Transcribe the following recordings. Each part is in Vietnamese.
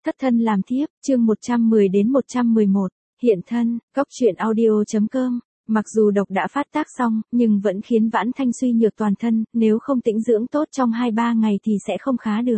Thất thân làm thiếp, chương 110 đến 111, hiện thân, góc truyện audio.com. Mặc dù độc đã phát tác xong, nhưng vẫn khiến Vãn Thanh suy nhược toàn thân, nếu không tĩnh dưỡng tốt trong 2-3 ngày thì sẽ không khá được.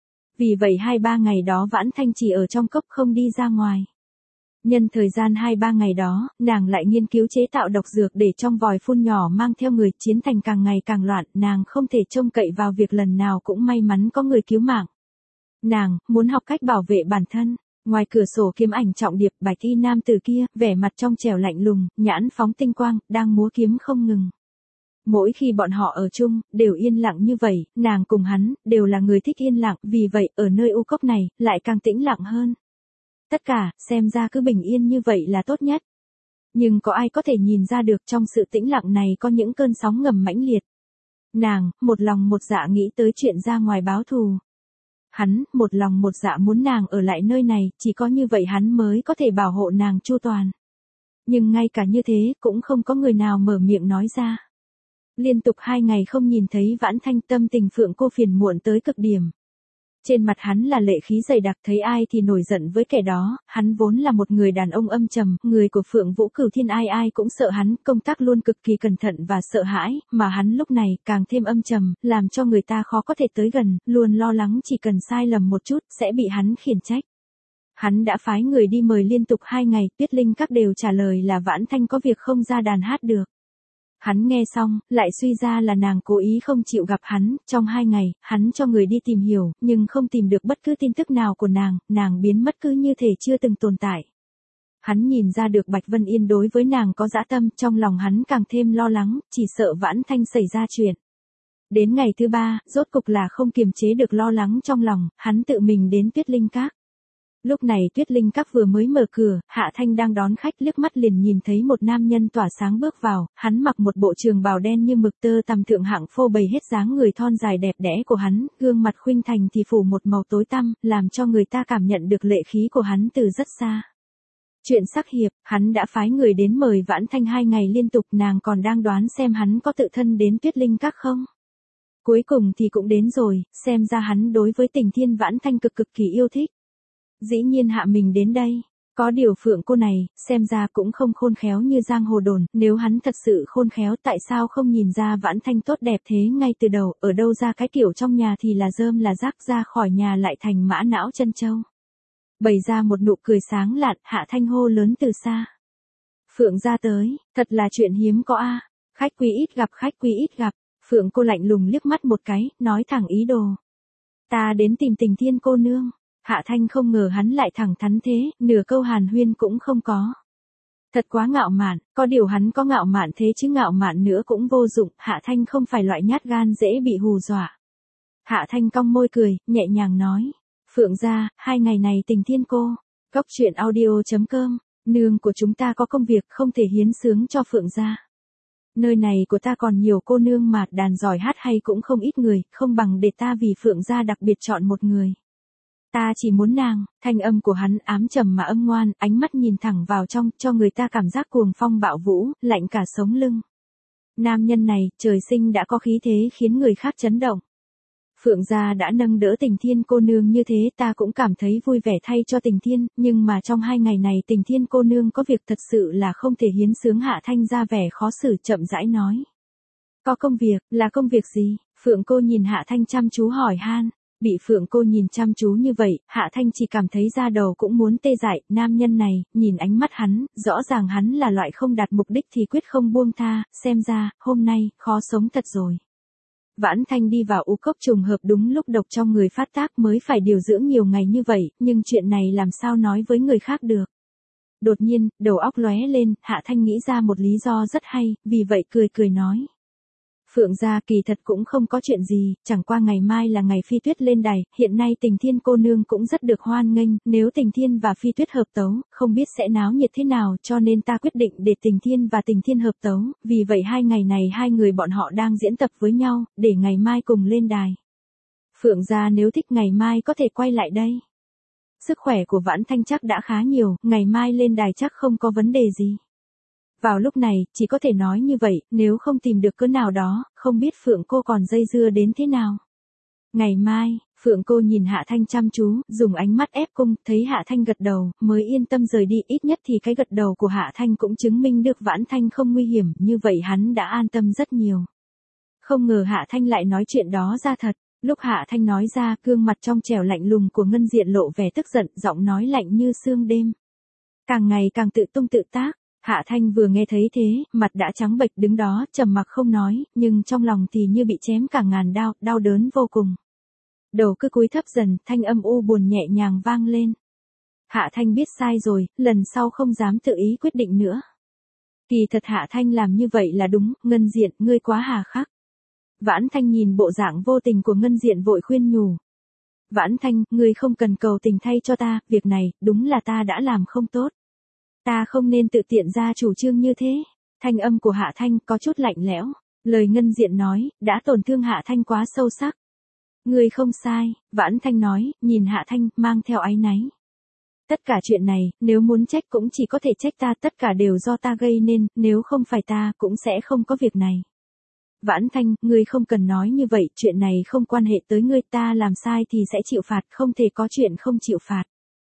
Vì vậy 2-3 ngày đó Vãn Thanh chỉ ở trong cốc không đi ra ngoài. Nhân thời gian 2-3 ngày đó, nàng lại nghiên cứu chế tạo độc dược để trong vòi phun nhỏ mang theo người, chiến thành càng ngày càng loạn, nàng không thể trông cậy vào việc lần nào cũng may mắn có người cứu mạng. Nàng muốn học cách bảo vệ bản thân. Ngoài cửa sổ kiếm ảnh trọng điệp, bạch y nam tử kia, vẻ mặt trong trẻo lạnh lùng, nhãn phóng tinh quang, đang múa kiếm không ngừng. Mỗi khi bọn họ ở chung, đều yên lặng như vậy, nàng cùng hắn, đều là người thích yên lặng, vì vậy, ở nơi u cốc này, lại càng tĩnh lặng hơn. Tất cả, xem ra cứ bình yên như vậy là tốt nhất. Nhưng có ai có thể nhìn ra được trong sự tĩnh lặng này có những cơn sóng ngầm mãnh liệt. Nàng, một lòng một dạ nghĩ tới chuyện ra ngoài báo thù. Hắn, một lòng một dạ muốn nàng ở lại nơi này, chỉ có như vậy hắn mới có thể bảo hộ nàng chu toàn. Nhưng ngay cả như thế, cũng không có người nào mở miệng nói ra. Liên tục 2 ngày không nhìn thấy Vãn Thanh, tâm tình Phượng Cô phiền muộn tới cực điểm. Trên mặt hắn là lệ khí dày đặc, thấy ai thì nổi giận với kẻ đó, hắn vốn là một người đàn ông âm trầm, người của Phượng Vũ Cửu Thiên ai cũng sợ hắn, công tác luôn cực kỳ cẩn thận và sợ hãi, mà hắn lúc này càng thêm âm trầm, làm cho người ta khó có thể tới gần, luôn lo lắng chỉ cần sai lầm một chút, sẽ bị hắn khiển trách. Hắn đã phái người đi mời liên tục 2 ngày, Tuyết Linh các đều trả lời là Vãn Thanh có việc không ra đàn hát được. Hắn nghe xong, lại suy ra là nàng cố ý không chịu gặp hắn, trong 2 ngày, hắn cho người đi tìm hiểu, nhưng không tìm được bất cứ tin tức nào của nàng biến mất cứ như thể chưa từng tồn tại. Hắn nhìn ra được Bạch Vân Yên đối với nàng có dã tâm, trong lòng hắn càng thêm lo lắng, chỉ sợ Vãn Thanh xảy ra chuyện. Đến ngày thứ 3, rốt cục là không kiềm chế được lo lắng trong lòng, hắn tự mình đến Tuyết Linh các. Lúc này Tuyết Linh các vừa mới mở cửa, Hạ Thanh đang đón khách, liếc mắt liền nhìn thấy một nam nhân tỏa sáng bước vào, hắn mặc một bộ trường bào đen như mực, tơ tằm thượng hạng phô bày hết dáng người thon dài đẹp đẽ của hắn, gương mặt khuynh thành thì phủ một màu tối tăm, làm cho người ta cảm nhận được lệ khí của hắn từ rất xa. Chuyện sắc hiệp, hắn đã phái người đến mời Vãn Thanh 2 ngày liên tục, nàng còn đang đoán xem hắn có tự thân đến Tuyết Linh các không. Cuối cùng thì cũng đến rồi, xem ra hắn đối với Tình Thiên Vãn Thanh cực kỳ yêu thích. Dĩ nhiên hạ mình đến đây, có điều Phượng cô này, xem ra cũng không khôn khéo như giang hồ đồn, nếu hắn thật sự khôn khéo tại sao không nhìn ra Vãn Thanh tốt đẹp thế ngay từ đầu, ở đâu ra cái kiểu trong nhà thì là rơm là rác, ra khỏi nhà lại thành mã não chân châu. Bày ra một nụ cười sáng lạn, Hạ Thanh hô lớn từ xa. Phượng ra tới, thật là chuyện hiếm có a. Khách quý ít gặp, khách quý ít gặp. Phượng cô lạnh lùng liếc mắt một cái, nói thẳng ý đồ. Ta đến tìm Tình Thiên cô nương. Hạ Thanh không ngờ hắn lại thẳng thắn thế, nửa câu hàn huyên cũng không có. Thật quá ngạo mạn, có điều hắn có ngạo mạn thế chứ ngạo mạn nữa cũng vô dụng, Hạ Thanh không phải loại nhát gan dễ bị hù dọa. Hạ Thanh cong môi cười, nhẹ nhàng nói. Phượng gia, 2 ngày này Tình Thiên cô. Góc truyện audio.com, nương của chúng ta có công việc không thể hiến xướng cho Phượng gia. Nơi này của ta còn nhiều cô nương mà, đàn giỏi hát hay cũng không ít người, không bằng để ta vì Phượng gia đặc biệt chọn một người. Ta chỉ muốn nàng. Thanh âm của hắn ám trầm mà âm ngoan, ánh mắt nhìn thẳng vào trong, cho người ta cảm giác cuồng phong bạo vũ, lạnh cả sống lưng. Nam nhân này, trời sinh đã có khí thế khiến người khác chấn động. Phượng gia đã nâng đỡ Tình Thiên cô nương như thế, ta cũng cảm thấy vui vẻ thay cho Tình Thiên, nhưng mà trong 2 ngày này Tình Thiên cô nương có việc thật sự là không thể hiến xướng. Hạ Thanh ra vẻ khó xử, chậm rãi nói. Có công việc, là công việc gì? Phượng cô nhìn Hạ Thanh chăm chú hỏi han. Bị Phượng cô nhìn chăm chú như vậy, Hạ Thanh chỉ cảm thấy da đầu cũng muốn tê dại, nam nhân này, nhìn ánh mắt hắn, rõ ràng hắn là loại không đạt mục đích thì quyết không buông tha, xem ra, hôm nay, khó sống thật rồi. Vãn Thanh đi vào u cốc trùng hợp đúng lúc độc trong người phát tác mới phải điều dưỡng nhiều ngày như vậy, nhưng chuyện này làm sao nói với người khác được. Đột nhiên, đầu óc lóe lên, Hạ Thanh nghĩ ra một lý do rất hay, vì vậy cười nói. Phượng gia kỳ thật cũng không có chuyện gì, chẳng qua ngày mai là ngày Phi Tuyết lên đài, hiện nay Tình Thiên cô nương cũng rất được hoan nghênh, nếu Tình Thiên và Phi Tuyết hợp tấu, không biết sẽ náo nhiệt thế nào, cho nên ta quyết định để Tình Thiên và Tình Thiên hợp tấu, vì vậy 2 ngày này 2 người bọn họ đang diễn tập với nhau, để ngày mai cùng lên đài. Phượng gia nếu thích ngày mai có thể quay lại đây. Sức khỏe của Vãn Thanh chắc đã khá nhiều, ngày mai lên đài chắc không có vấn đề gì. Vào lúc này, chỉ có thể nói như vậy, nếu không tìm được cớ nào đó, không biết Phượng cô còn dây dưa đến thế nào. Ngày mai, Phượng Cô nhìn Hạ Thanh chăm chú, dùng ánh mắt ép cung, thấy Hạ Thanh gật đầu, mới yên tâm rời đi, ít nhất thì cái gật đầu của Hạ Thanh cũng chứng minh được Vãn Thanh không nguy hiểm, như vậy hắn đã an tâm rất nhiều. Không ngờ Hạ Thanh lại nói chuyện đó ra thật, lúc Hạ Thanh nói ra, gương mặt trong trẻo lạnh lùng của Ngân Diện lộ vẻ tức giận, giọng nói lạnh như sương đêm. Càng ngày càng tự tung tự tác. Hạ Thanh vừa nghe thấy thế, mặt đã trắng bệch đứng đó, trầm mặc không nói, nhưng trong lòng thì như bị chém cả ngàn đao, đau đớn vô cùng. Đầu cứ cúi thấp dần, thanh âm u buồn nhẹ nhàng vang lên. Hạ Thanh biết sai rồi, lần sau không dám tự ý quyết định nữa. Kỳ thật Hạ Thanh làm như vậy là đúng, Ngân Diện, ngươi quá hà khắc. Vãn Thanh nhìn bộ dạng vô tình của Ngân Diện vội khuyên nhủ. Vãn Thanh, ngươi không cần cầu tình thay cho ta, việc này, đúng là ta đã làm không tốt. Ta không nên tự tiện ra chủ trương như thế. Thanh âm của Hạ Thanh có chút lạnh lẽo. Lời Ngân Diện nói, đã tổn thương Hạ Thanh quá sâu sắc. Ngươi không sai, Vãn Thanh nói, nhìn Hạ Thanh, mang theo áy náy. Tất cả chuyện này, nếu muốn trách cũng chỉ có thể trách ta, tất cả đều do ta gây nên, nếu không phải ta, cũng sẽ không có việc này. Vãn Thanh, ngươi không cần nói như vậy, chuyện này không quan hệ tới ngươi, ta làm sai thì sẽ chịu phạt, không thể có chuyện không chịu phạt.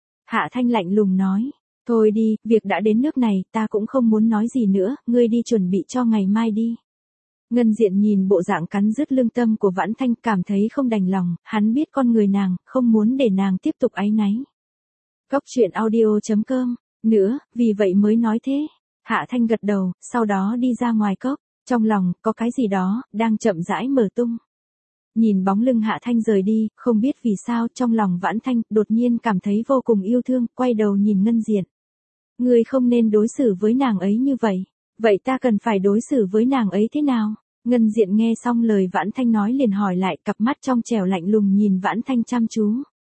Hạ Thanh lạnh lùng nói. Thôi đi, việc đã đến nước này, ta cũng không muốn nói gì nữa, ngươi đi chuẩn bị cho ngày mai đi. Ngân Diện nhìn bộ dạng cắn rứt lương tâm của Vãn Thanh, cảm thấy không đành lòng, hắn biết con người nàng, không muốn để nàng tiếp tục áy náy. Cóc truyện audio.com, nữa, vì vậy mới nói thế. Hạ Thanh gật đầu, sau đó đi ra ngoài cốc, trong lòng, có cái gì đó, đang chậm rãi mở tung. Nhìn bóng lưng Hạ Thanh rời đi, không biết vì sao trong lòng Vãn Thanh đột nhiên cảm thấy vô cùng yêu thương, quay đầu nhìn Ngân Diện. Ngươi không nên đối xử với nàng ấy như vậy. Vậy ta cần phải đối xử với nàng ấy thế nào? Ngân Diện nghe xong lời Vãn Thanh nói liền hỏi lại, cặp mắt trong trẻo lạnh lùng nhìn Vãn Thanh chăm chú.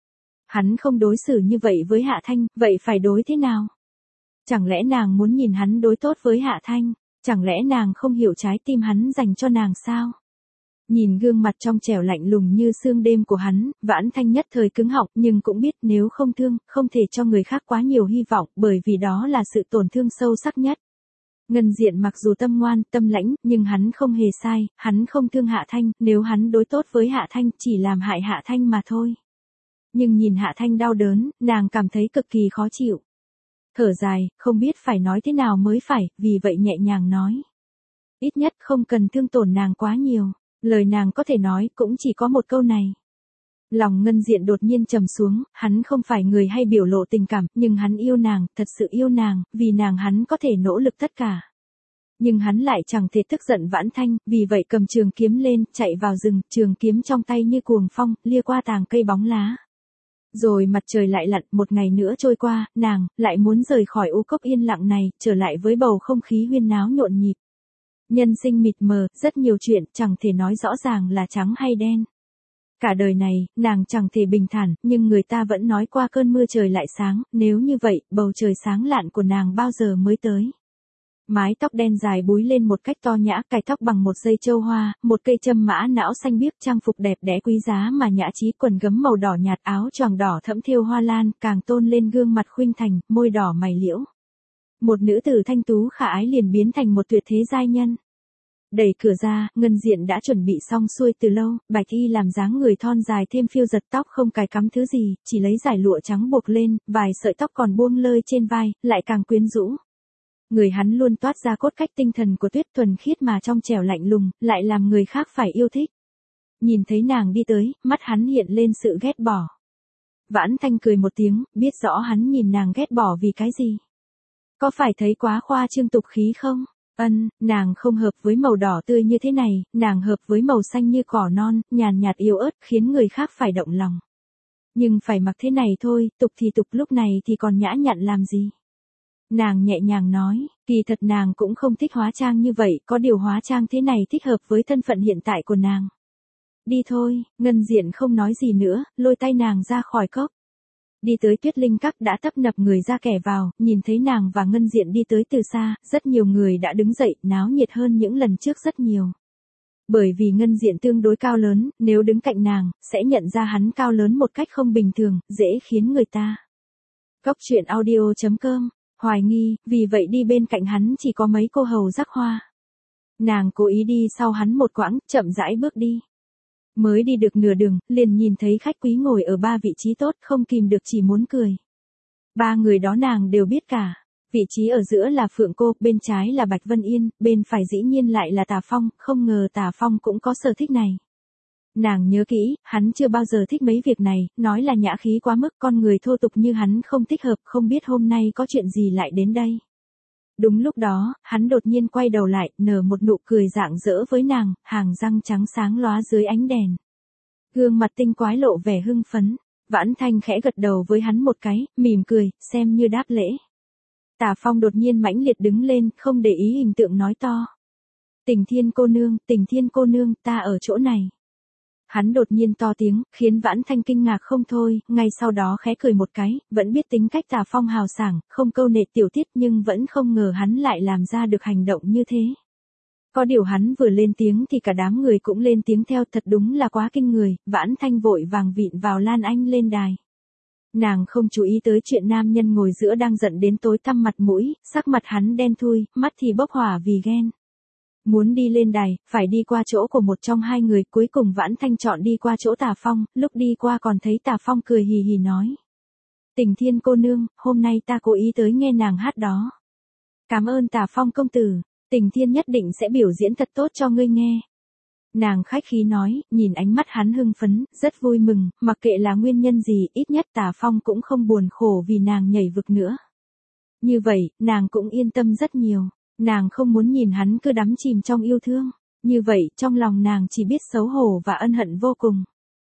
Hắn không đối xử như vậy với Hạ Thanh, vậy phải đối thế nào? Chẳng lẽ nàng muốn nhìn hắn đối tốt với Hạ Thanh? Chẳng lẽ nàng không hiểu trái tim hắn dành cho nàng sao? Nhìn gương mặt trong trẻo lạnh lùng như sương đêm của hắn, Vãn Thanh nhất thời cứng họng, nhưng cũng biết nếu không thương, không thể cho người khác quá nhiều hy vọng, bởi vì đó là sự tổn thương sâu sắc nhất. Ngân Diện mặc dù tâm ngoan, tâm lãnh, nhưng hắn không hề sai, hắn không thương Hạ Thanh, nếu hắn đối tốt với Hạ Thanh, chỉ làm hại Hạ Thanh mà thôi. Nhưng nhìn Hạ Thanh đau đớn, nàng cảm thấy cực kỳ khó chịu. Thở dài, không biết phải nói thế nào mới phải, vì vậy nhẹ nhàng nói. Ít nhất không cần thương tổn nàng quá nhiều. Lời nàng có thể nói cũng chỉ có một câu này. Lòng Ngân Diện đột nhiên trầm xuống, hắn không phải người hay biểu lộ tình cảm, nhưng hắn yêu nàng, thật sự yêu nàng, vì nàng hắn có thể nỗ lực tất cả. Nhưng hắn lại chẳng thể tức giận Vãn Thanh, vì vậy cầm trường kiếm lên, chạy vào rừng, trường kiếm trong tay như cuồng phong, lia qua tàng cây bóng lá. Rồi mặt trời lại lặn, một ngày nữa trôi qua, nàng lại muốn rời khỏi u cốc yên lặng này, trở lại với bầu không khí huyên náo nhộn nhịp. Nhân sinh mịt mờ, rất nhiều chuyện, chẳng thể nói rõ ràng là trắng hay đen. Cả đời này, nàng chẳng thể bình thản, nhưng người ta vẫn nói qua cơn mưa trời lại sáng, nếu như vậy, bầu trời sáng lạn của nàng bao giờ mới tới. Mái tóc đen dài búi lên một cách to nhã, cài tóc bằng một dây châu hoa, một cây châm mã não xanh biếc, trang phục đẹp đẽ quý giá mà nhã trí, quần gấm màu đỏ nhạt, áo choàng đỏ thẫm thêu hoa lan, càng tôn lên gương mặt khuynh thành, môi đỏ mày liễu. Một nữ tử thanh tú khả ái liền biến thành một tuyệt thế giai nhân. Đẩy cửa ra, Ngân Diện đã chuẩn bị xong xuôi từ lâu, bạch y làm dáng người thon dài thêm phiêu giật, tóc không cài cắm thứ gì, chỉ lấy dải lụa trắng buộc lên, vài sợi tóc còn buông lơi trên vai, lại càng quyến rũ. Người hắn luôn toát ra cốt cách tinh thần của Tuyết thuần khiết mà trong trẻo lạnh lùng, lại làm người khác phải yêu thích. Nhìn thấy nàng đi tới, mắt hắn hiện lên sự ghét bỏ. Vãn Thanh cười một tiếng, biết rõ hắn nhìn nàng ghét bỏ vì cái gì. Có phải thấy quá khoa trương tục khí không? Nàng không hợp với màu đỏ tươi như thế này, nàng hợp với màu xanh như cỏ non, nhàn nhạt yếu ớt, khiến người khác phải động lòng. Nhưng phải mặc thế này thôi, tục thì tục, lúc này thì còn nhã nhặn làm gì? Nàng nhẹ nhàng nói, kỳ thật nàng cũng không thích hóa trang như vậy, có điều hóa trang thế này thích hợp với thân phận hiện tại của nàng. Đi thôi, Ngân Diện không nói gì nữa, lôi tay nàng ra khỏi cốc. Đi tới Tuyết Linh Các đã tấp nập người ra kẻ vào, nhìn thấy nàng và Ngân Diện đi tới từ xa, rất nhiều người đã đứng dậy, náo nhiệt hơn những lần trước rất nhiều. Bởi vì Ngân Diện tương đối cao lớn, nếu đứng cạnh nàng, sẽ nhận ra hắn cao lớn một cách không bình thường, dễ khiến người ta. Cóc truyện audio.com, hoài nghi, vì vậy đi bên cạnh hắn chỉ có mấy cô hầu rắc hoa. Nàng cố ý đi sau hắn một quãng, chậm rãi bước đi. Mới đi được nửa đường, liền nhìn thấy khách quý ngồi ở 3 vị trí tốt, không kìm được chỉ muốn cười. 3 người đó nàng đều biết cả. Vị trí ở giữa là Phượng Cô, bên trái là Bạch Vân Yên, bên phải dĩ nhiên lại là Tà Phong, không ngờ Tà Phong cũng có sở thích này. Nàng nhớ kỹ, hắn chưa bao giờ thích mấy việc này, nói là nhã khí quá mức, con người thô tục như hắn không thích hợp, không biết hôm nay có chuyện gì lại đến đây. Đúng lúc đó, hắn đột nhiên quay đầu lại, nở một nụ cười rạng rỡ với nàng, hàng răng trắng sáng lóa dưới ánh đèn. Gương mặt tinh quái lộ vẻ hưng phấn, Vãn Thanh khẽ gật đầu với hắn một cái, mỉm cười, xem như đáp lễ. Tà Phong đột nhiên mãnh liệt đứng lên, không để ý hình tượng nói to. Tình Thiên cô nương, ta ở chỗ này. Hắn đột nhiên to tiếng, khiến Vãn Thanh kinh ngạc không thôi, ngay sau đó khẽ cười một cái, vẫn biết tính cách Tà Phong hào sảng, không câu nệ tiểu tiết nhưng vẫn không ngờ hắn lại làm ra được hành động như thế. Có điều hắn vừa lên tiếng thì cả đám người cũng lên tiếng theo, thật đúng là quá kinh người, Vãn Thanh vội vàng vịn vào Lan Anh lên đài. Nàng không chú ý tới chuyện nam nhân ngồi giữa đang giận đến tối tăm mặt mũi, sắc mặt hắn đen thui, mắt thì bốc hỏa vì ghen. Muốn đi lên đài, phải đi qua chỗ của một trong 2 người, cuối cùng Vãn Thanh chọn đi qua chỗ Tà Phong, lúc đi qua còn thấy Tà Phong cười hì hì nói. Tình Thiên cô nương, hôm nay ta cố ý tới nghe nàng hát đó. Cảm ơn Tà Phong công tử, Tình Thiên nhất định sẽ biểu diễn thật tốt cho ngươi nghe. Nàng khách khí nói, nhìn ánh mắt hắn hưng phấn, rất vui mừng, mặc kệ là nguyên nhân gì, ít nhất Tà Phong cũng không buồn khổ vì nàng nhảy vực nữa. Như vậy, nàng cũng yên tâm rất nhiều. Nàng không muốn nhìn hắn cứ đắm chìm trong yêu thương. Như vậy, trong lòng nàng chỉ biết xấu hổ và ân hận vô cùng.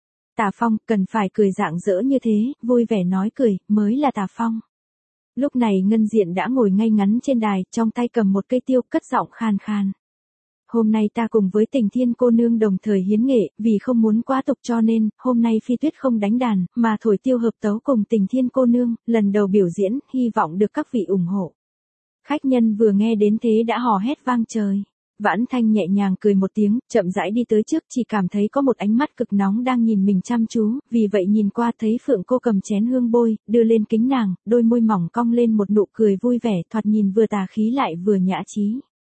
Tà Phong, cần phải cười rạng rỡ như thế, vui vẻ nói cười, mới là Tà Phong. Lúc này Ngân Diện đã ngồi ngay ngắn trên đài, trong tay cầm một cây tiêu, cất giọng khan khan. Hôm nay ta cùng với Tình Thiên cô nương đồng thời hiến nghệ, vì không muốn quá tục cho nên, hôm nay Phi Tuyết không đánh đàn, mà thổi tiêu hợp tấu cùng Tình Thiên cô nương, lần đầu biểu diễn, hy vọng được các vị ủng hộ. Khách nhân vừa nghe đến thế đã hò hét vang trời. Vãn Thanh nhẹ nhàng cười một tiếng, chậm rãi đi tới trước, chỉ cảm thấy có một ánh mắt cực nóng đang nhìn mình chăm chú, vì vậy nhìn qua thấy Phượng Cô cầm chén hương bôi, đưa lên kính nàng, đôi môi mỏng cong lên một nụ cười vui vẻ, thoạt nhìn vừa tà khí lại vừa nhã trí.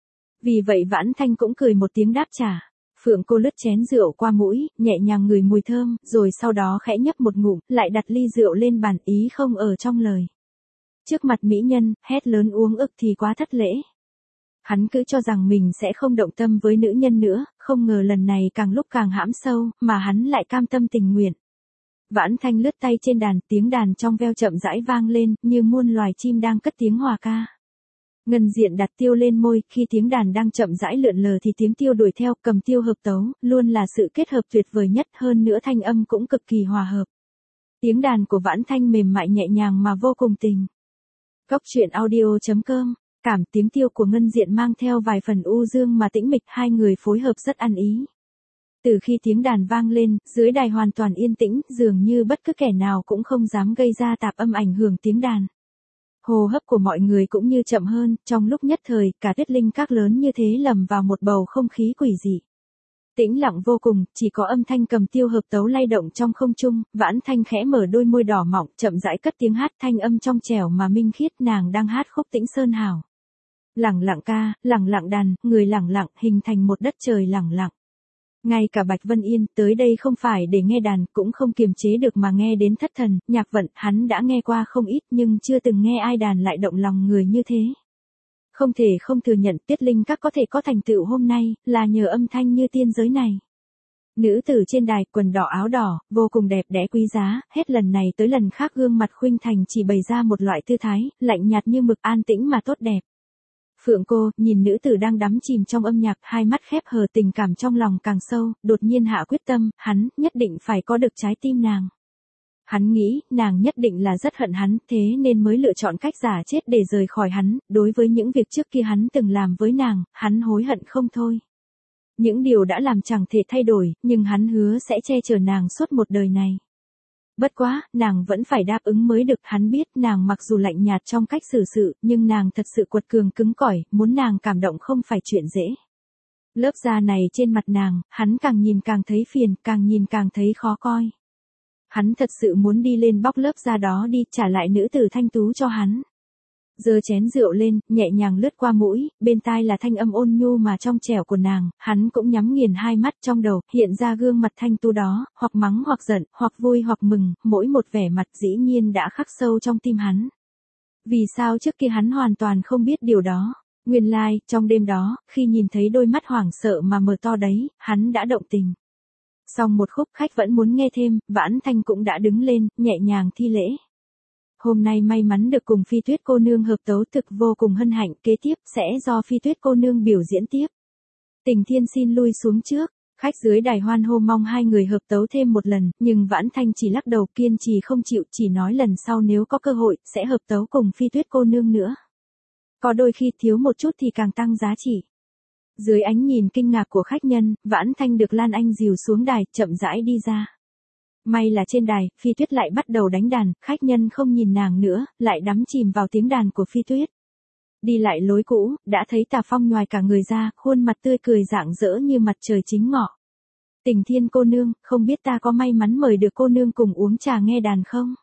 Vì vậy Vãn Thanh cũng cười một tiếng đáp trả. Phượng Cô lướt chén rượu qua mũi, nhẹ nhàng ngửi mùi thơm, rồi sau đó khẽ nhấp một ngụm, lại đặt ly rượu lên bàn, ý không ở trong lời. Trước mặt mỹ nhân, hét lớn uống ức thì quá thất lễ. Hắn cứ cho rằng mình sẽ không động tâm với nữ nhân nữa, không ngờ lần này càng lúc càng hãm sâu, mà hắn lại cam tâm tình nguyện. Vãn Thanh lướt tay trên đàn, tiếng đàn trong veo chậm rãi vang lên, như muôn loài chim đang cất tiếng hòa ca. Ngân Diện đặt tiêu lên môi, khi tiếng đàn đang chậm rãi lượn lờ thì tiếng tiêu đuổi theo, cầm tiêu hợp tấu, luôn là sự kết hợp tuyệt vời nhất, hơn nữa thanh âm cũng cực kỳ hòa hợp. Tiếng đàn của Vãn Thanh mềm mại nhẹ nhàng mà vô cùng tình. Cốc truyện audio.com, cảm tiếng tiêu của Ngân Diện mang theo vài phần u dương mà tĩnh mịch, 2 người phối hợp rất ăn ý. Từ khi tiếng đàn vang lên, dưới đài hoàn toàn yên tĩnh, dường như bất cứ kẻ nào cũng không dám gây ra tạp âm ảnh hưởng tiếng đàn. Hô hấp của mọi người cũng như chậm hơn, trong lúc nhất thời, cả Tuyết Linh Các lớn như thế lầm vào một bầu không khí quỷ dị. Tĩnh lặng vô cùng, chỉ có âm thanh cầm tiêu hợp tấu lay động trong không trung, Vãn Thanh khẽ mở đôi môi đỏ mọng, chậm rãi cất tiếng hát, thanh âm trong trẻo mà minh khiết, nàng đang hát khúc Tĩnh Sơn Hào. Lẳng lặng ca, lẳng lặng đàn, người lẳng lặng, hình thành một đất trời lẳng lặng. Ngay cả Bạch Vân Yên, tới đây không phải để nghe đàn, cũng không kiềm chế được mà nghe đến thất thần, nhạc vận, hắn đã nghe qua không ít nhưng chưa từng nghe ai đàn lại động lòng người như thế. Không thể không thừa nhận Tuyết Linh Các có thể có thành tựu hôm nay, là nhờ âm thanh như tiên giới này. Nữ tử trên đài, quần đỏ áo đỏ, vô cùng đẹp đẽ quý giá, hết lần này tới lần khác gương mặt khuynh thành chỉ bày ra một loại tư thái, lạnh nhạt như mực, an tĩnh mà tốt đẹp. Phượng Cô, nhìn nữ tử đang đắm chìm trong âm nhạc, hai mắt khép hờ, tình cảm trong lòng càng sâu, đột nhiên hạ quyết tâm, hắn, nhất định phải có được trái tim nàng. Hắn nghĩ, nàng nhất định là rất hận hắn, thế nên mới lựa chọn cách giả chết để rời khỏi hắn, đối với những việc trước kia hắn từng làm với nàng, hắn hối hận không thôi. Những điều đã làm chẳng thể thay đổi, nhưng hắn hứa sẽ che chở nàng suốt một đời này. Bất quá, nàng vẫn phải đáp ứng mới được, hắn biết nàng mặc dù lạnh nhạt trong cách xử sự, nhưng nàng thật sự quật cường cứng cỏi, muốn nàng cảm động không phải chuyện dễ. Lớp da này trên mặt nàng, hắn càng nhìn càng thấy phiền, càng nhìn càng thấy khó coi. Hắn thật sự muốn đi lên bóc lớp da đó đi, trả lại nữ tử thanh tú cho hắn. Giơ chén rượu lên, nhẹ nhàng lướt qua mũi, bên tai là thanh âm ôn nhu mà trong trẻo của nàng, hắn cũng nhắm nghiền hai mắt, trong đầu hiện ra gương mặt thanh tu đó, hoặc mắng hoặc giận, hoặc vui hoặc mừng, mỗi một vẻ mặt dĩ nhiên đã khắc sâu trong tim hắn. Vì sao trước kia hắn hoàn toàn không biết điều đó? Nguyên lai, trong đêm đó, khi nhìn thấy đôi mắt hoảng sợ mà mở to đấy, hắn đã động tình. Xong một khúc khách vẫn muốn nghe thêm, Vãn Thanh cũng đã đứng lên, nhẹ nhàng thi lễ. Hôm nay may mắn được cùng Phi Tuyết cô nương hợp tấu, thực vô cùng hân hạnh, kế tiếp sẽ do Phi Tuyết cô nương biểu diễn tiếp. Tình Thiên xin lui xuống trước, khách dưới đài hoan hô mong hai người hợp tấu thêm một lần, nhưng Vãn Thanh chỉ lắc đầu kiên trì không chịu, chỉ nói lần sau nếu có cơ hội, sẽ hợp tấu cùng Phi Tuyết cô nương nữa. Có đôi khi thiếu một chút thì càng tăng giá trị. Dưới ánh nhìn kinh ngạc của khách nhân, Vãn Thanh được Lan Anh dìu xuống đài, chậm rãi đi ra. May là trên đài, Phi Tuyết lại bắt đầu đánh đàn, khách nhân không nhìn nàng nữa, lại đắm chìm vào tiếng đàn của Phi Tuyết. Đi lại lối cũ, đã thấy Tà Phong nhoài cả người ra, khuôn mặt tươi cười rạng rỡ như mặt trời chính ngọ. Tình Thiên cô nương, không biết ta có may mắn mời được cô nương cùng uống trà nghe đàn không?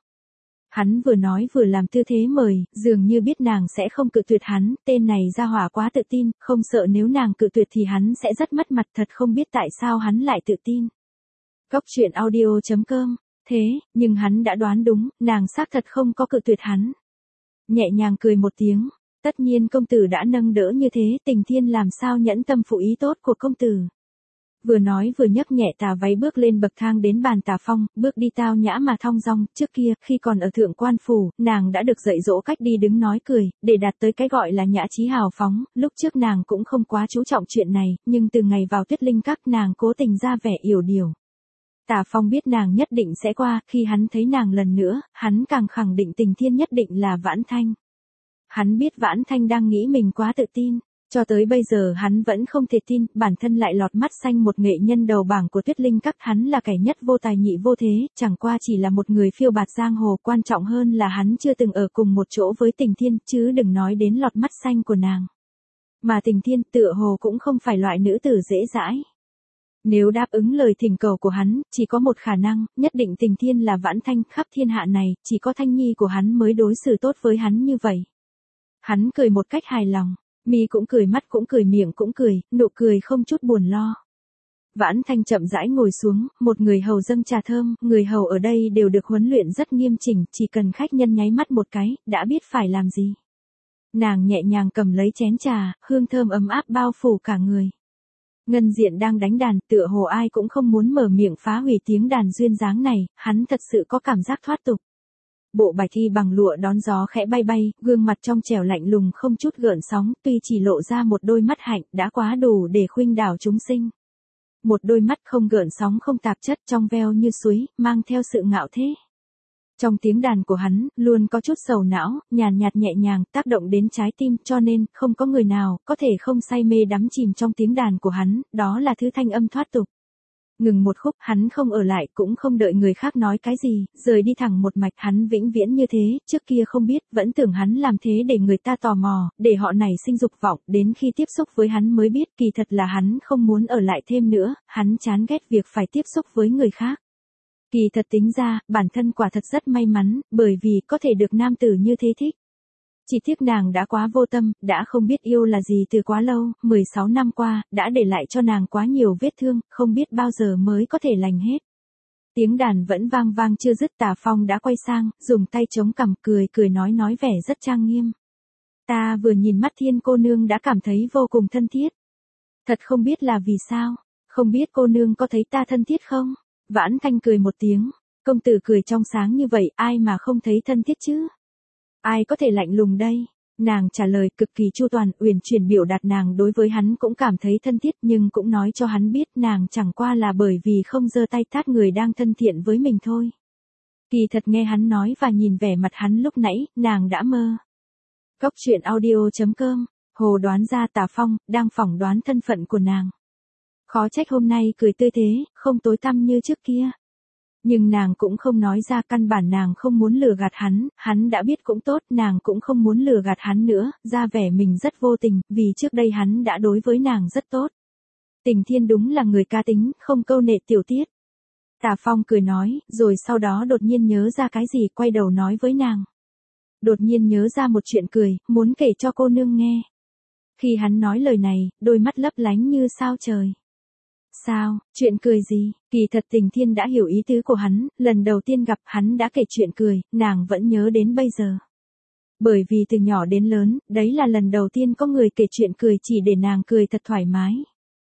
Hắn vừa nói vừa làm tư thế mời, dường như biết nàng sẽ không cự tuyệt hắn, tên này ra hỏa quá tự tin, không sợ nếu nàng cự tuyệt thì hắn sẽ rất mất mặt, thật không biết tại sao hắn lại tự tin. Cốc truyện audio.com, thế, nhưng hắn đã đoán đúng, nàng xác thật không có cự tuyệt hắn. Nhẹ nhàng cười một tiếng, tất nhiên công tử đã nâng đỡ như thế, Tình Thiên làm sao nhẫn tâm phụ ý tốt của công tử. Vừa nói vừa nhấc nhẹ tà váy bước lên bậc thang đến bàn Tà Phong, bước đi tao nhã mà thong dong, trước kia, khi còn ở Thượng Quan Phủ, nàng đã được dạy dỗ cách đi đứng nói cười, để đạt tới cái gọi là nhã trí hào phóng, lúc trước nàng cũng không quá chú trọng chuyện này, nhưng từ ngày vào Tuyết Linh Các nàng cố tình ra vẻ yểu điệu. Tà Phong biết nàng nhất định sẽ qua, khi hắn thấy nàng lần nữa, hắn càng khẳng định Tình Thiên nhất định là Vãn Thanh. Hắn biết Vãn Thanh đang nghĩ mình quá tự tin. Cho tới bây giờ hắn vẫn không thể tin, bản thân lại lọt mắt xanh một nghệ nhân đầu bảng của Tuyết Linh Các, hắn là kẻ nhất vô tài nhị vô thế, chẳng qua chỉ là một người phiêu bạt giang hồ, quan trọng hơn là hắn chưa từng ở cùng một chỗ với Tình Thiên, chứ đừng nói đến lọt mắt xanh của nàng. Mà Tình Thiên tựa hồ cũng không phải loại nữ tử dễ dãi. Nếu đáp ứng lời thỉnh cầu của hắn, chỉ có một khả năng, nhất định Tình Thiên là Vãn Thanh, khắp thiên hạ này, chỉ có Thanh Nhi của hắn mới đối xử tốt với hắn như vậy. Hắn cười một cách hài lòng. Mi cũng cười, mắt cũng cười, miệng cũng cười, nụ cười không chút buồn lo. Vãn Thanh chậm rãi ngồi xuống, một người hầu dâng trà thơm, người hầu ở đây đều được huấn luyện rất nghiêm chỉnh, chỉ cần khách nhân nháy mắt một cái, đã biết phải làm gì. Nàng nhẹ nhàng cầm lấy chén trà, hương thơm ấm áp bao phủ cả người. Ngân Diện đang đánh đàn, tựa hồ ai cũng không muốn mở miệng phá hủy tiếng đàn duyên dáng này, hắn thật sự có cảm giác thoát tục. Bộ bài thi bằng lụa đón gió khẽ bay bay, gương mặt trong trẻo lạnh lùng không chút gợn sóng, tuy chỉ lộ ra một đôi mắt hạnh, đã quá đủ để khuynh đảo chúng sinh. Một đôi mắt không gợn sóng không tạp chất, trong veo như suối, mang theo sự ngạo thế. Trong tiếng đàn của hắn, luôn có chút sầu não, nhàn nhạt nhẹ nhàng, tác động đến trái tim, cho nên, không có người nào, có thể không say mê đắm chìm trong tiếng đàn của hắn, đó là thứ thanh âm thoát tục. Ngừng một khúc, hắn không ở lại, cũng không đợi người khác nói cái gì, rời đi thẳng một mạch, hắn vĩnh viễn như thế, trước kia không biết, vẫn tưởng hắn làm thế để người ta tò mò, để họ nảy sinh dục vọng, đến khi tiếp xúc với hắn mới biết, kỳ thật là hắn không muốn ở lại thêm nữa, hắn chán ghét việc phải tiếp xúc với người khác. Kỳ thật tính ra, bản thân quả thật rất may mắn, bởi vì có thể được nam tử như thế thích. Chỉ tiếc nàng đã quá vô tâm, đã không biết yêu là gì từ quá lâu, 16 năm qua, đã để lại cho nàng quá nhiều vết thương, không biết bao giờ mới có thể lành hết. Tiếng đàn vẫn vang vang chưa dứt, Tà Phong đã quay sang, dùng tay chống cằm cười nói vẻ rất trang nghiêm. Ta vừa nhìn mắt Thiên cô nương đã cảm thấy vô cùng thân thiết. Thật không biết là vì sao, không biết cô nương có thấy ta thân thiết không? Vãn Thanh cười một tiếng, công tử cười trong sáng như vậy, ai mà không thấy thân thiết chứ? Ai có thể lạnh lùng đây? Nàng trả lời cực kỳ chu toàn, uyển chuyển biểu đạt nàng đối với hắn cũng cảm thấy thân thiết, nhưng cũng nói cho hắn biết nàng chẳng qua là bởi vì không giơ tay tát người đang thân thiện với mình thôi. Kỳ thật nghe hắn nói và nhìn vẻ mặt hắn lúc nãy, nàng đã mơ. Cốc truyện audio.com, Hồ đoán ra Tà Phong, đang phỏng đoán thân phận của nàng. Khó trách hôm nay cười tươi thế, không tối tăm như trước kia. Nhưng nàng cũng không nói ra, căn bản nàng không muốn lừa gạt hắn đã biết cũng tốt, nàng cũng không muốn lừa gạt hắn nữa, ra vẻ mình rất vô tình, vì trước đây hắn đã đối với nàng rất tốt. Tình Thiên đúng là người cá tính, không câu nệ tiểu tiết. Tà Phong cười nói, rồi sau đó đột nhiên nhớ ra cái gì, quay đầu nói với nàng. Đột nhiên nhớ ra một chuyện cười, muốn kể cho cô nương nghe. Khi hắn nói lời này, đôi mắt lấp lánh như sao trời. Sao, chuyện cười gì? Kỳ thật Tình Thiên đã hiểu ý tứ của hắn, lần đầu tiên gặp hắn đã kể chuyện cười, nàng vẫn nhớ đến bây giờ. Bởi vì từ nhỏ đến lớn, đấy là lần đầu tiên có người kể chuyện cười chỉ để nàng cười thật thoải mái.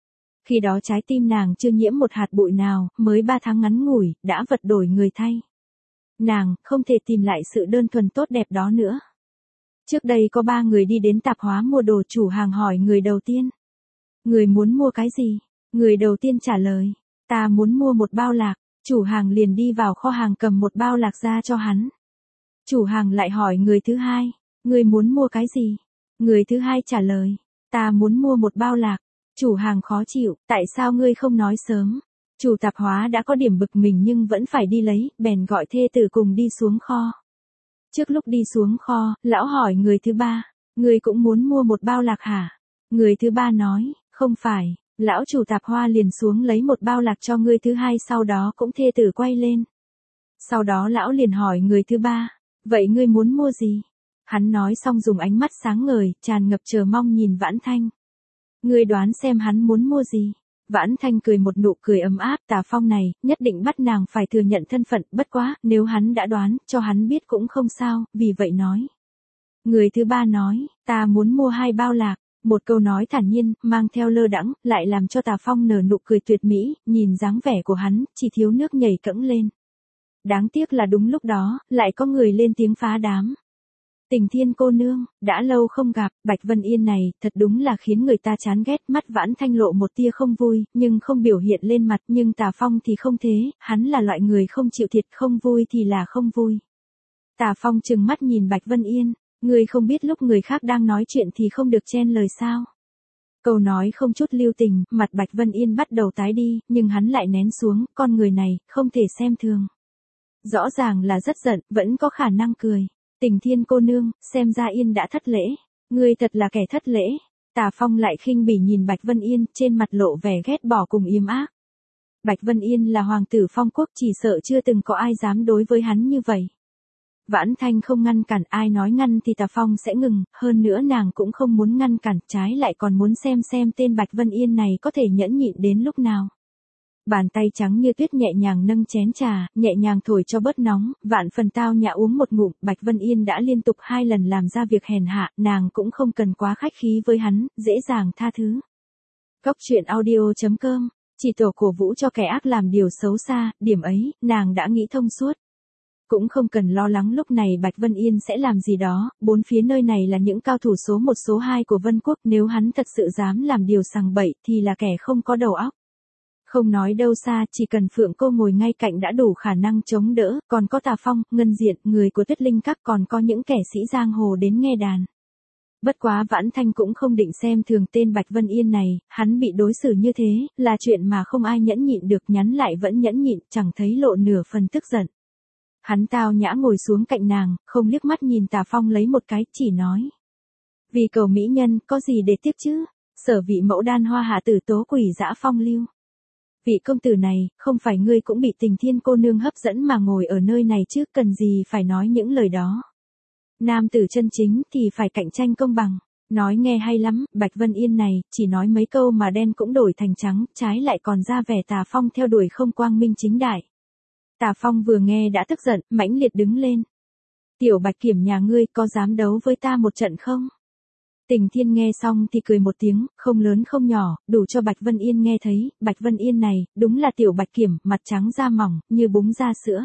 Khi đó trái tim nàng chưa nhiễm một hạt bụi nào, mới 3 tháng ngắn ngủi, đã vật đổi người thay. Nàng không thể tìm lại sự đơn thuần tốt đẹp đó nữa. Trước đây có 3 người đi đến tạp hóa mua đồ, chủ hàng hỏi người đầu tiên. Người muốn mua cái gì? Người đầu tiên trả lời, ta muốn mua một bao lạc. Chủ hàng liền đi vào kho hàng cầm một bao lạc ra cho hắn. Chủ hàng lại hỏi người thứ hai, người muốn mua cái gì? Người thứ hai trả lời, ta muốn mua một bao lạc. Chủ hàng khó chịu, tại sao ngươi không nói sớm? Chủ tạp hóa đã có điểm bực mình nhưng vẫn phải đi lấy, bèn gọi thê tử cùng đi xuống kho. Trước lúc đi xuống kho, lão hỏi người thứ ba, người cũng muốn mua một bao lạc hả? Người thứ ba nói, không phải. Lão chủ tạp hoa liền xuống lấy một bao lạc cho người thứ hai, sau đó cũng thê tử quay lên. Sau đó lão liền hỏi người thứ ba, vậy ngươi muốn mua gì? Hắn nói xong dùng ánh mắt sáng ngời, tràn ngập chờ mong nhìn Vãn Thanh. Ngươi đoán xem hắn muốn mua gì? Vãn Thanh cười một nụ cười ấm áp, Tà Phong này, nhất định bắt nàng phải thừa nhận thân phận, bất quá, nếu hắn đã đoán, cho hắn biết cũng không sao, vì vậy nói. Người thứ ba nói, ta muốn mua 2 bao lạc. Một câu nói thản nhiên, mang theo lơ đãng, lại làm cho Tà Phong nở nụ cười tuyệt mỹ, nhìn dáng vẻ của hắn, chỉ thiếu nước nhảy cẫng lên. Đáng tiếc là đúng lúc đó, lại có người lên tiếng phá đám. Tình Thiên cô nương, đã lâu không gặp, Bạch Vân Yên này, thật đúng là khiến người ta chán ghét. Mắt Vãn Thanh lộ một tia không vui, nhưng không biểu hiện lên mặt, nhưng Tà Phong thì không thế, hắn là loại người không chịu thiệt, không vui thì là không vui. Tà Phong trừng mắt nhìn Bạch Vân Yên, ngươi không biết lúc người khác đang nói chuyện thì không được chen lời sao? Câu nói không chút lưu tình, mặt Bạch Vân Yên bắt đầu tái đi, nhưng hắn lại nén xuống, con người này, không thể xem thường. Rõ ràng là rất giận, vẫn có khả năng cười. Tình Thiên cô nương, xem ra Yên đã thất lễ. Ngươi thật là kẻ thất lễ. Tà Phong lại khinh bỉ nhìn Bạch Vân Yên, trên mặt lộ vẻ ghét bỏ cùng yếm ác. Bạch Vân Yên là hoàng tử Phong quốc, chỉ sợ chưa từng có ai dám đối với hắn như vậy. Vãn Thanh không ngăn cản, ai nói ngăn thì Tà Phong sẽ ngừng, hơn nữa nàng cũng không muốn ngăn cản, trái lại còn muốn xem tên Bạch Vân Yên này có thể nhẫn nhịn đến lúc nào. Bàn tay trắng như tuyết nhẹ nhàng nâng chén trà, nhẹ nhàng thổi cho bớt nóng, vạn phần tao nhã uống một ngụm, Bạch Vân Yên đã liên tục 2 lần làm ra việc hèn hạ, nàng cũng không cần quá khách khí với hắn, dễ dàng tha thứ. Góc truyện audio.com, chỉ tổ cổ vũ cho kẻ ác làm điều xấu xa, điểm ấy, nàng đã nghĩ thông suốt. Cũng không cần lo lắng lúc này Bạch Vân Yên sẽ làm gì đó, 4 phía nơi này là những cao thủ số 1 số 2 của Vân Quốc, nếu hắn thật sự dám làm điều sằng bậy thì là kẻ không có đầu óc. Không nói đâu xa, chỉ cần Phượng Cô ngồi ngay cạnh đã đủ khả năng chống đỡ, còn có Tà Phong, Ngân Diện, người của Tuyết Linh Các, còn có những kẻ sĩ giang hồ đến nghe đàn. Bất quá Vãn Thanh cũng không định xem thường tên Bạch Vân Yên này, hắn bị đối xử như thế, là chuyện mà không ai nhẫn nhịn được, nhắn lại vẫn nhẫn nhịn, chẳng thấy lộ nửa phần tức giận. Hắn tao nhã ngồi xuống cạnh nàng, không liếc mắt nhìn Tà Phong lấy một cái, chỉ nói. Vì cầu mỹ nhân, có gì để tiếc chứ? Sở vị mẫu đan hoa hạ tử tố quỷ dã phong lưu. Vị công tử này, không phải ngươi cũng bị Tình Thiên cô nương hấp dẫn mà ngồi ở nơi này chứ, cần gì phải nói những lời đó. Nam tử chân chính thì phải cạnh tranh công bằng. Nói nghe hay lắm, Bạch Vân Yên này, chỉ nói mấy câu mà đen cũng đổi thành trắng, trái lại còn ra vẻ Tà Phong theo đuổi không quang minh chính đại. Tà Phong vừa nghe đã tức giận, mãnh liệt đứng lên. Tiểu Bạch Kiểm nhà ngươi có dám đấu với ta một trận không? Tình Thiên nghe xong thì cười một tiếng, không lớn không nhỏ, đủ cho Bạch Vân Yên nghe thấy, Bạch Vân Yên này, đúng là Tiểu Bạch Kiểm, mặt trắng da mỏng, như búng da sữa.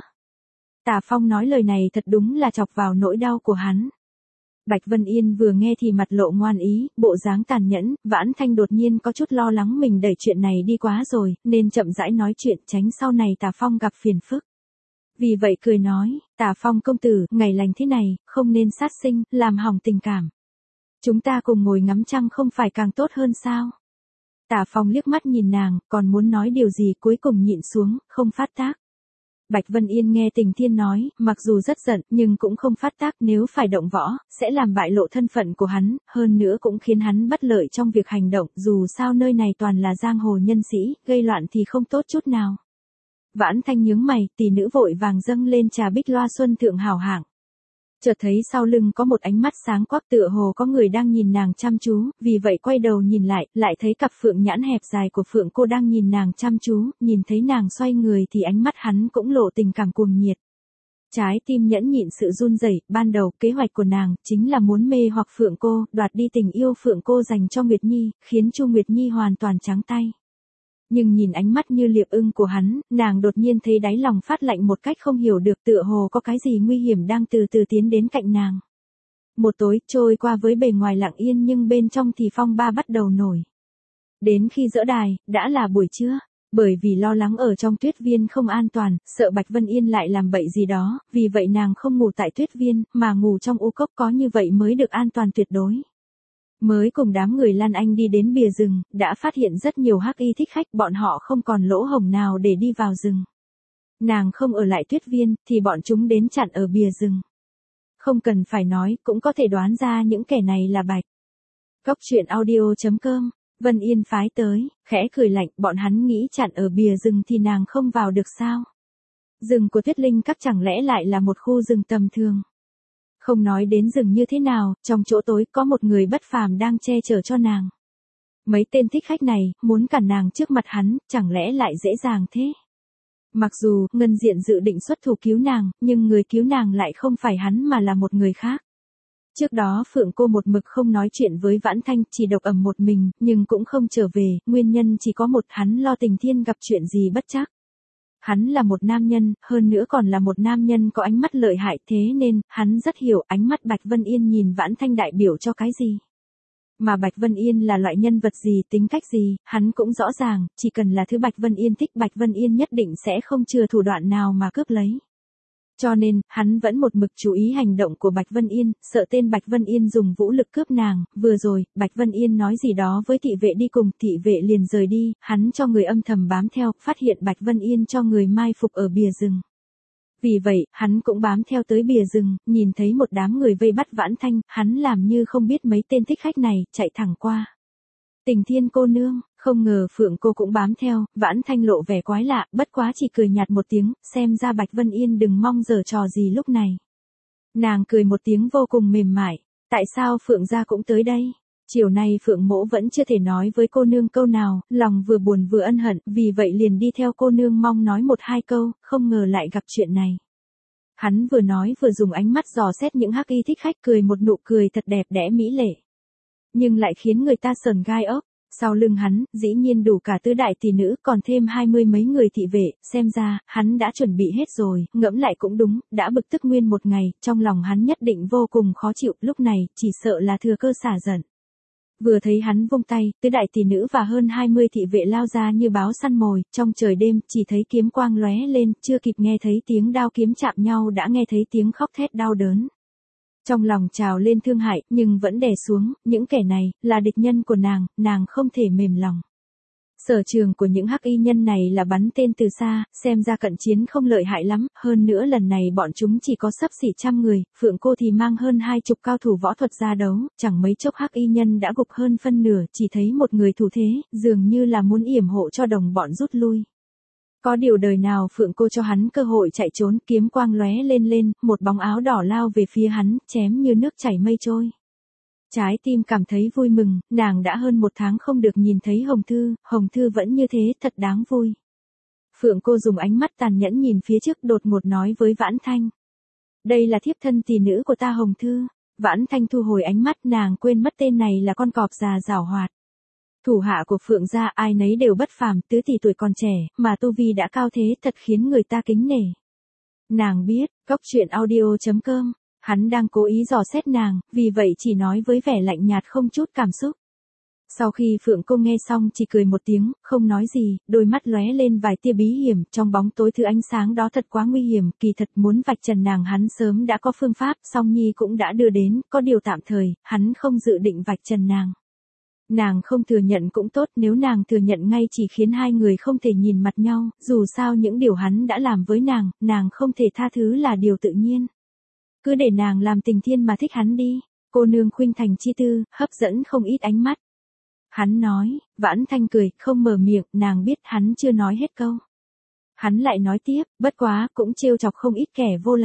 Tà Phong nói lời này thật đúng là chọc vào nỗi đau của hắn. Bạch Vân Yên vừa nghe thì mặt lộ ngoan ý, bộ dáng tàn nhẫn, Vãn Thanh đột nhiên có chút lo lắng mình đẩy chuyện này đi quá rồi, nên chậm rãi nói chuyện tránh sau này Tà Phong gặp phiền phức. Vì vậy cười nói, Tà Phong công tử, ngày lành thế này, không nên sát sinh, làm hỏng tình cảm. Chúng ta cùng ngồi ngắm trăng không phải càng tốt hơn sao? Tà Phong liếc mắt nhìn nàng, còn muốn nói điều gì cuối cùng nhịn xuống, không phát tác. Bạch Vân Yên nghe Tình Thiên nói, mặc dù rất giận, nhưng cũng không phát tác, nếu phải động võ, sẽ làm bại lộ thân phận của hắn, hơn nữa cũng khiến hắn bất lợi trong việc hành động, dù sao nơi này toàn là giang hồ nhân sĩ, gây loạn thì không tốt chút nào. Vãn Thanh nhướng mày, tỷ nữ vội vàng dâng lên trà bích loa xuân thượng hảo hạng. Chợt thấy sau lưng có một ánh mắt sáng quắc tựa hồ có người đang nhìn nàng chăm chú, vì vậy quay đầu nhìn lại thấy cặp phượng nhãn hẹp dài của Phượng cô đang nhìn nàng chăm chú, nhìn thấy nàng xoay người thì ánh mắt hắn cũng lộ tình cảm cuồng nhiệt. Trái tim nhẫn nhịn sự run rẩy, ban đầu kế hoạch của nàng chính là muốn mê hoặc Phượng cô, đoạt đi tình yêu Phượng cô dành cho Nguyệt Nhi, khiến Chu Nguyệt Nhi hoàn toàn trắng tay. Nhưng nhìn ánh mắt như liệp ưng của hắn, nàng đột nhiên thấy đáy lòng phát lạnh một cách không hiểu được, tựa hồ có cái gì nguy hiểm đang từ từ tiến đến cạnh nàng. Một tối trôi qua với bề ngoài lặng yên nhưng bên trong thì phong ba bắt đầu nổi. Đến khi dỡ đài, đã là buổi trưa. Bởi vì lo lắng ở trong tuyết viên không an toàn, sợ Bạch Vân Yên lại làm bậy gì đó, vì vậy nàng không ngủ tại tuyết viên, mà ngủ trong u cốc, có như vậy mới được an toàn tuyệt đối. Mới cùng đám người Lan Anh đi đến bìa rừng, đã phát hiện rất nhiều hắc y thích khách, bọn họ không còn lỗ hổng nào để đi vào rừng. Nàng không ở lại tuyết viên, thì bọn chúng đến chặn ở bìa rừng. Không cần phải nói, cũng có thể đoán ra những kẻ này là Bạch. Góc truyện audio.com. Vân Yên phái tới, khẽ cười lạnh, bọn hắn nghĩ chặn ở bìa rừng thì nàng không vào được sao? Rừng của Tuyết Linh Các chẳng lẽ lại là một khu rừng tầm thường? Không nói đến rừng như thế nào, trong chỗ tối có một người bất phàm đang che chở cho nàng. Mấy tên thích khách này, muốn cản nàng trước mặt hắn, chẳng lẽ lại dễ dàng thế? Mặc dù, Ngân Diện dự định xuất thủ cứu nàng, nhưng người cứu nàng lại không phải hắn mà là một người khác. Trước đó Phượng cô một mực không nói chuyện với Vãn Thanh, chỉ độc ẩm một mình, nhưng cũng không trở về, nguyên nhân chỉ có một, hắn lo Tình Thiên gặp chuyện gì bất trắc. Hắn là một nam nhân, hơn nữa còn là một nam nhân có ánh mắt lợi hại, thế nên, hắn rất hiểu ánh mắt Bạch Vân Yên nhìn Vãn Thanh đại biểu cho cái gì. Mà Bạch Vân Yên là loại nhân vật gì, tính cách gì, hắn cũng rõ ràng, chỉ cần là thứ Bạch Vân Yên thích, Bạch Vân Yên nhất định sẽ không chừa thủ đoạn nào mà cướp lấy. Cho nên, hắn vẫn một mực chú ý hành động của Bạch Vân Yên, sợ tên Bạch Vân Yên dùng vũ lực cướp nàng, vừa rồi, Bạch Vân Yên nói gì đó với thị vệ đi cùng, thị vệ liền rời đi, hắn cho người âm thầm bám theo, phát hiện Bạch Vân Yên cho người mai phục ở bìa rừng. Vì vậy, hắn cũng bám theo tới bìa rừng, nhìn thấy một đám người vây bắt Vãn Thanh, hắn làm như không biết mấy tên thích khách này, chạy thẳng qua. Tình Thiên cô nương, không ngờ Phượng cô cũng bám theo, Vãn Thanh lộ vẻ quái lạ, bất quá chỉ cười nhạt một tiếng, xem ra Bạch Vân Yên đừng mong giở trò gì lúc này. Nàng cười một tiếng vô cùng mềm mại, tại sao Phượng gia cũng tới đây? Chiều nay Phượng mỗ vẫn chưa thể nói với cô nương câu nào, lòng vừa buồn vừa ân hận, vì vậy liền đi theo cô nương mong nói một hai câu, không ngờ lại gặp chuyện này. Hắn vừa nói vừa dùng ánh mắt dò xét những hắc y thích khách, cười một nụ cười thật đẹp đẽ mỹ lệ. Nhưng lại khiến người ta sờn gai ốc. Sau lưng hắn, dĩ nhiên đủ cả tứ đại tỷ nữ, còn thêm 20 mấy người thị vệ, xem ra, hắn đã chuẩn bị hết rồi, ngẫm lại cũng đúng, đã bực tức nguyên một ngày, trong lòng hắn nhất định vô cùng khó chịu, lúc này, chỉ sợ là thừa cơ xả giận. Vừa thấy hắn vung tay, tứ đại tỷ nữ và hơn 20 thị vệ lao ra như báo săn mồi, trong trời đêm, chỉ thấy kiếm quang lóe lên, chưa kịp nghe thấy tiếng đao kiếm chạm nhau đã nghe thấy tiếng khóc thét đau đớn. Trong lòng trào lên thương hại, nhưng vẫn đè xuống, những kẻ này, là địch nhân của nàng không thể mềm lòng. Sở trường của những hắc y nhân này là bắn tên từ xa, xem ra cận chiến không lợi hại lắm, hơn nữa lần này bọn chúng chỉ có xấp xỉ 100 người, Phượng cô thì mang hơn 20 cao thủ võ thuật ra đấu, chẳng mấy chốc hắc y nhân đã gục hơn phân nửa, chỉ thấy một người thủ thế, dường như là muốn yểm hộ cho đồng bọn rút lui. Có điều đời nào Phượng cô cho hắn cơ hội chạy trốn, kiếm quang lóe lên, một bóng áo đỏ lao về phía hắn, chém như nước chảy mây trôi. Trái tim cảm thấy vui mừng, nàng đã hơn 1 tháng không được nhìn thấy Hồng Thư vẫn như thế, thật đáng vui. Phượng cô dùng ánh mắt tàn nhẫn nhìn phía trước, đột ngột nói với Vãn Thanh. Đây là thiếp thân tỷ nữ của ta Hồng Thư. Vãn Thanh thu hồi ánh mắt, nàng quên mất tên này là con cọp già giảo hoạt. Thủ hạ của Phượng gia ai nấy đều bất phàm, tứ tỷ tuổi còn trẻ, mà tu vi đã cao thế, thật khiến người ta kính nể. Nàng biết, góc truyện audio.com, hắn đang cố ý dò xét nàng, vì vậy chỉ nói với vẻ lạnh nhạt không chút cảm xúc. Sau khi Phượng cô nghe xong chỉ cười một tiếng, không nói gì, đôi mắt lóe lên vài tia bí hiểm, trong bóng tối thứ ánh sáng đó thật quá nguy hiểm, kỳ thật muốn vạch trần nàng hắn sớm đã có phương pháp, song nhi cũng đã đưa đến, có điều tạm thời, hắn không dự định vạch trần nàng. Nàng không thừa nhận cũng tốt, nếu nàng thừa nhận ngay chỉ khiến hai người không thể nhìn mặt nhau, dù sao những điều hắn đã làm với nàng không thể tha thứ là điều tự nhiên. Cứ để nàng làm Tình Thiên mà thích hắn đi, cô nương khuynh thành chi tư, hấp dẫn không ít ánh mắt. Hắn nói, Vãn Thanh cười, không mở miệng, nàng biết hắn chưa nói hết câu. Hắn lại nói tiếp, bất quá, cũng trêu chọc không ít kẻ vô lại.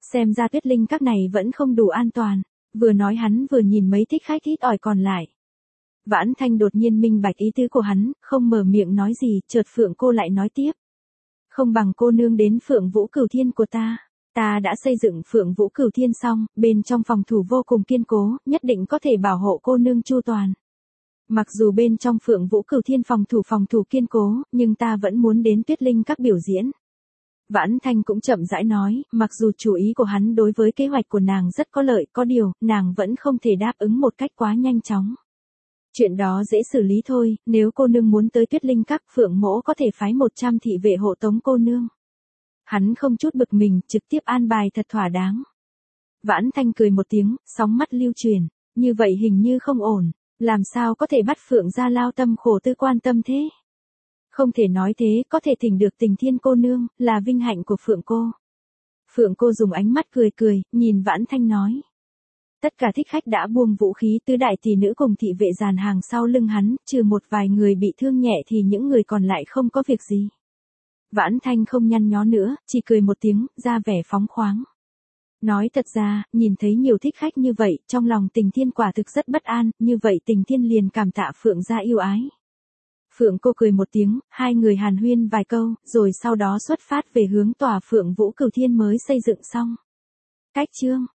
Xem ra Tuyết Linh các này vẫn không đủ an toàn. Vừa nói hắn vừa nhìn mấy thích khách ít ỏi còn lại. Vãn Thanh đột nhiên minh bạch ý tứ của hắn, không mở miệng nói gì, chợt Phượng cô lại nói tiếp. Không bằng cô nương đến Phượng Vũ Cửu Thiên của ta. Ta đã xây dựng Phượng Vũ Cửu Thiên xong, bên trong phòng thủ vô cùng kiên cố, nhất định có thể bảo hộ cô nương chu toàn. Mặc dù bên trong Phượng Vũ Cửu Thiên phòng thủ kiên cố, nhưng ta vẫn muốn đến Tuyết Linh các biểu diễn. Vãn Thanh cũng chậm rãi nói, mặc dù chủ ý của hắn đối với kế hoạch của nàng rất có lợi, có điều, nàng vẫn không thể đáp ứng một cách quá nhanh chóng. Chuyện đó dễ xử lý thôi, nếu cô nương muốn tới Tuyết Linh các, Phượng mỗ có thể phái 100 thị vệ hộ tống cô nương. Hắn không chút bực mình, trực tiếp an bài thật thỏa đáng. Vãn Thanh cười một tiếng, sóng mắt lưu truyền, như vậy hình như không ổn, làm sao có thể bắt Phượng gia lao tâm khổ tư quan tâm thế? Không thể nói thế, có thể thỉnh được Tình Thiên cô nương, là vinh hạnh của Phượng cô. Phượng cô dùng ánh mắt cười cười, nhìn Vãn Thanh nói. Tất cả thích khách đã buông vũ khí, tứ đại tỷ nữ cùng thị vệ dàn hàng sau lưng hắn, trừ một vài người bị thương nhẹ thì những người còn lại không có việc gì. Vãn Thanh không nhăn nhó nữa, chỉ cười một tiếng, ra vẻ phóng khoáng. Nói thật ra, nhìn thấy nhiều thích khách như vậy, trong lòng Tình Thiên quả thực rất bất an, như vậy Tình Thiên liền cảm tạ Phượng gia yêu ái. Phượng cô cười một tiếng, hai người hàn huyên vài câu, rồi sau đó xuất phát về hướng tòa Phượng Vũ Cửu Thiên mới xây dựng xong. Cách chương